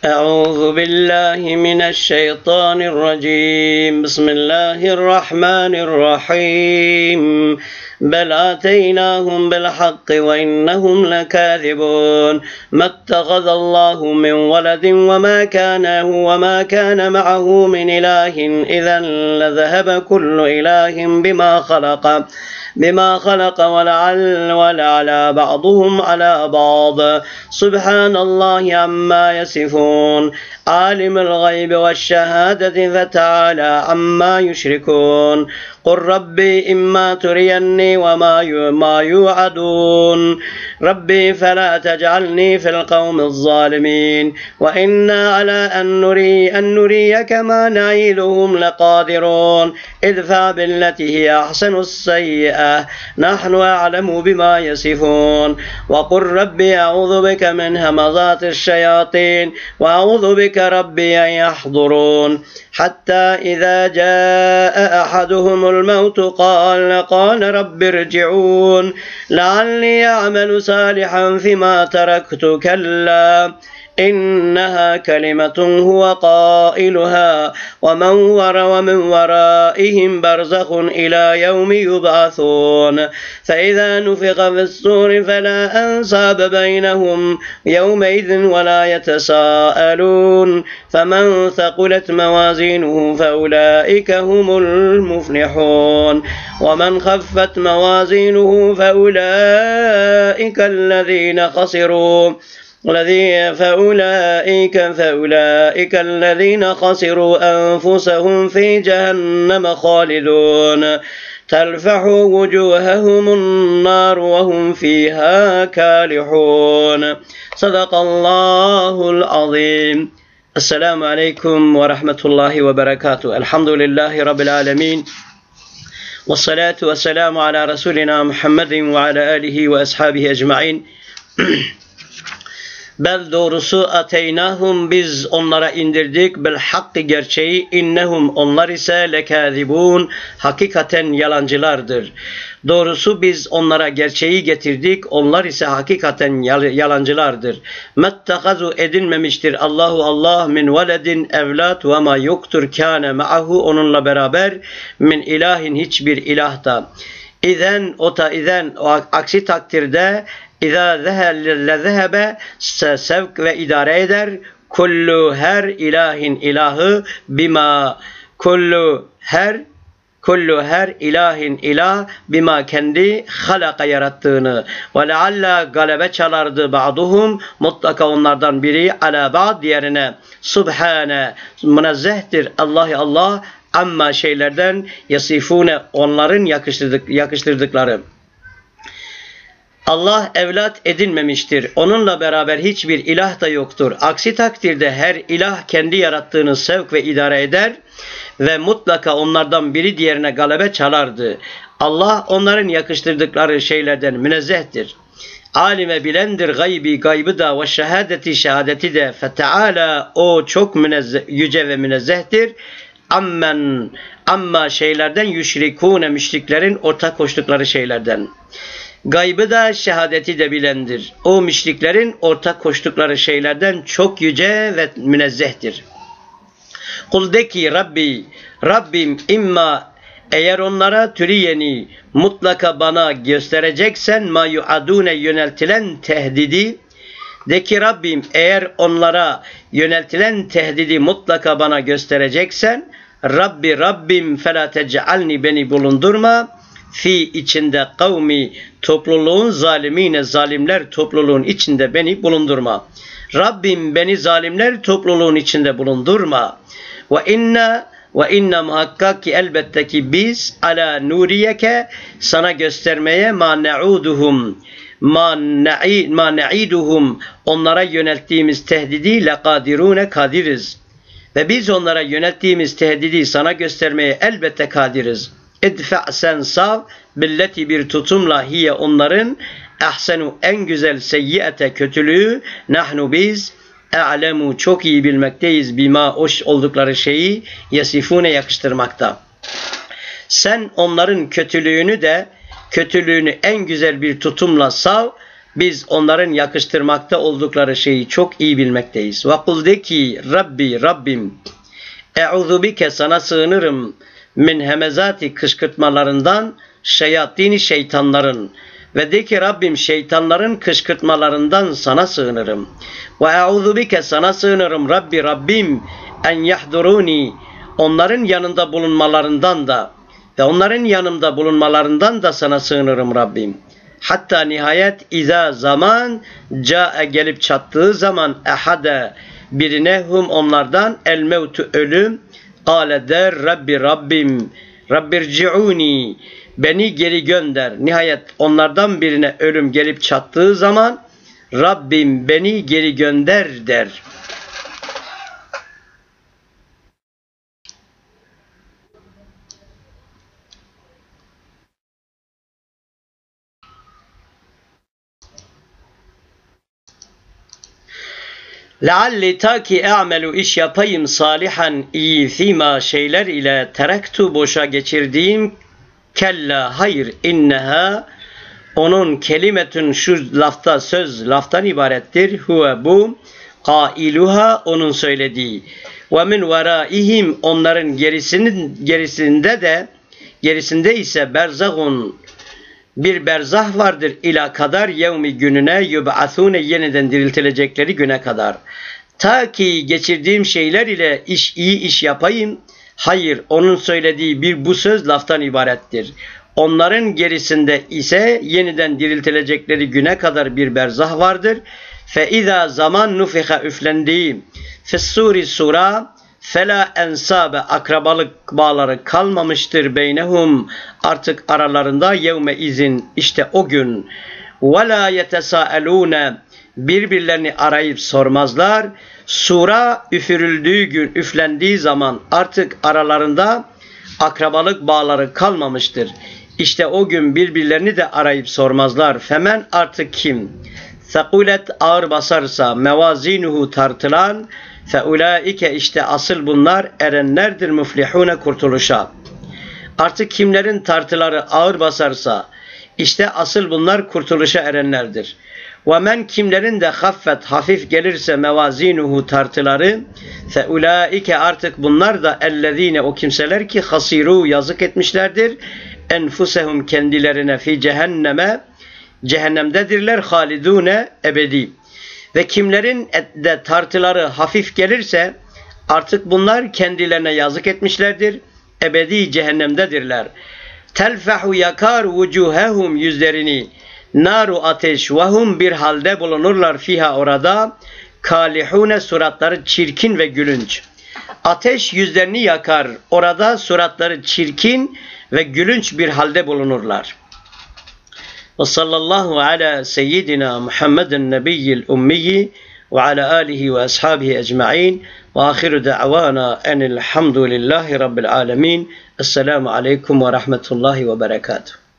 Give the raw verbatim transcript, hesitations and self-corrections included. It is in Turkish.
أعوذ بالله من الشيطان الرجيم بسم الله الرحمن الرحيم بل آتيناهم بالحق وإنهم لكاذبون ما اتخذ الله من ولد وما كان وما كان معه من إله إذا لذهب كل إله بما خلق بما خلق ولعل ولعلى بعضهم على بعض سبحان الله عما يصفون عالم الغيب والشهادة فتعالى عما يشركون قل ربي إما تريني وما ما يوعدون ربي فلا تجعلني في القوم الظالمين وإنا على أن نري أن نريك ما نعيدهم لقادرون ادفع بالتي هي أحسن السيئة نحن أعلم بما يصفون وقل ربي أعوذ بك من همزات الشياطين وأعوذ بك ربي أن يحضرون حتى إذا جاء أحدهم الموت قال قال رب ارجعون لعلي أعمل صالحا فيما تركت كلا إنها كلمة هو قائلها ومن ور ومن ورائهم برزخ إلى يوم يبعثون فإذا نفخ في الصور فلا أنساب بينهم يومئذ ولا يتساءلون فمن ثقلت موازينه فأولئك هم المفلحون ومن خفت موازينه فأولئك الذين خسروا الذي فأولئك فأولئك الذين خسروا أنفسهم في جهنم خالدون تلفح وجوههم النار وهم فيها كالحون صدق الله العظيم. السلام عليكم ورحمة الله وبركاته. الحمد لله رب العالمين والصلاة والسلام على رسولنا محمد وعلى آله وأصحابه أجمعين. Bel doğrusu ateynahum biz onlara indirdik bil hakkı gerçeği innehum onlar ise lekâzibûn hakikaten yalancılardır. Doğrusu biz onlara gerçeği getirdik onlar ise hakikaten yalancılardır. Mettehazu edinmemiştir Allahu Allah min veledin evlat ve ma yoktur kâne ma'ahu onunla beraber min ilahin hiçbir ilahta. İzen ota izen aksi takdirde İzâ zehebe sevk ve idare eder kullu her ilahin ilahı bima kullu her kullu her ilahin ilah bima kendi halaka yarattığını ve lealla galebe çalardı ba'duhum mutlaka onlardan biri ala ba'd diğerine subhane münezzehtir Allah Allah amma şeylerden yasifune onların yakıştırdık, yakıştırdıkları. Allah evlat edinmemiştir. Onunla beraber hiçbir ilah da yoktur. Aksi takdirde her ilah kendi yarattığını sevk ve idare eder ve mutlaka onlardan biri diğerine galebe çalardı. Allah onların yakıştırdıkları şeylerden münezzehtir. Alime bilendir gaybi gaybı da ve şehadeti şehadeti de feteala o çok münezzeh, yüce ve münezzehtir. Ammen amma şeylerden yüşrikûne müşriklerin ortak koştukları şeylerden. Gaybı da şehadeti de bilendir. O müşriklerin ortak koştukları şeylerden çok yüce ve münezzehtir. Kul de ki Rabbi, Rabbim imma eğer onlara türiyeni mutlaka bana göstereceksen ma yuadune yöneltilen tehdidi de ki Rabbim eğer onlara yöneltilen tehdidi mutlaka bana göstereceksen Rabbi Rabbim fela tec'alni beni bulundurma fi içinde kavmi topluluğun zalimine zalimler topluluğun içinde beni bulundurma. Rabbim beni zalimler topluluğun içinde bulundurma. Ve inna ve inna muhakkak ki elbette ki biz ala nuriyeke sana göstermeye ma na'uduhum ma na'i ma na'iduhum onlara yönelttiğimiz tehdidi laqadirune kadiriz. Ve biz onlara yönelttiğimiz tehdidi sana göstermeye elbette kadiriz. Edfa sen sav billeti bir tutumla hiye onların ahsenu en güzel seyyiyete kötülüğü nahnu biz a'lemu çok iyi bilmekteyiz bima hoş oldukları şeyi yasifune yakıştırmakta. Sen onların kötülüğünü de kötülüğünü en güzel bir tutumla sav Biz onların yakıştırmakta oldukları şeyi çok iyi bilmekteyiz. Ve kul de ki Rabbi, Rabbim, e'udhu bike, sana sığınırım, min hemezati, kışkırtmalarından, şeyatini, şeytanların. Ve de ki Rabbim, şeytanların kışkırtmalarından sana sığınırım. Ve e'udhu bike, sana sığınırım Rabbi, Rabbim, en yahduruni, onların yanında bulunmalarından da ve onların yanımda bulunmalarından da sana sığınırım Rabbim. Hatta nihayet iza zaman ca'e, gelip çattığı zaman, ehade, birine, hum, onlardan, el mevtu, ölüm, kâle der Rabbi, Rabbim, Rabbirci'uni, beni geri gönder. Nihayet onlardan birine ölüm gelip çattığı zaman Rabbim beni geri gönder der. Lealli, ta ki e'melu, iş yapayım, salihan, iyi, fîmâ, şeyler ile, terektu, boşa geçirdiğim, kella, hayır, inneha, onun, kelimetün, şu lafta, söz laftan ibarettir, huve, bu, kailuha, onun söylediği, ve min veraihim, onların gerisinin gerisinde de, gerisinde ise berzahun, bir berzah vardır, ila kadar, yevmi, gününe, yub'athune, yeniden diriltilecekleri güne kadar. Ta ki geçirdiğim şeyler ile iş, iyi iş yapayım. Hayır, onun söylediği bir bu söz laftan ibarettir. Onların gerisinde ise yeniden diriltilecekleri güne kadar bir berzah vardır. Fe iza zaman nufiha, üflendiği, fissuri, sura, fela ensabe, akrabalık bağları kalmamıştır, beynehum, artık aralarında, yevme izin, işte o gün, ve la yetesaelune, birbirlerini arayıp sormazlar. Sura üfürüldüğü gün, üflendiği zaman artık aralarında akrabalık bağları kalmamıştır. İşte o gün birbirlerini de arayıp sormazlar. Femen, artık kim? Sekulet, ağır basarsa, mevazinuhu, tartılan, feulaike, işte asıl bunlar, erenlerdir, müflihune, kurtuluşa. Artık kimlerin tartıları ağır basarsa, işte asıl bunlar kurtuluşa erenlerdir. Ve men, kimlerin de haffet, hafif gelirse, mevazinuhu, tartıları, feulaike, artık bunlar da, ellezine, o kimseler ki, hasiru, yazık etmişlerdir, enfusehum, kendilerine, fi cehenneme, cehennemdedirler, halidune, ebedi. Ve kimlerin de tartıları hafif gelirse, artık bunlar kendilerine yazık etmişlerdir, ebedi cehennemdedirler. Telfehu, yakar, vucuhehum, yüzlerini, naru, ateş, vahum, bir halde bulunurlar, fiha, orada, kalihune, suratları çirkin ve gülünç. Ateş yüzlerini yakar, orada suratları çirkin ve gülünç bir halde bulunurlar. Ve sallallahu ala seyyidina Muhammedin nebiyyil ummiyi ve ala alihi ve ashabihi ecma'in ve ahiru da'vana enilhamdülillahi rabbil alemin. Esselamu aleyküm ve rahmetullahi ve berekatuhu.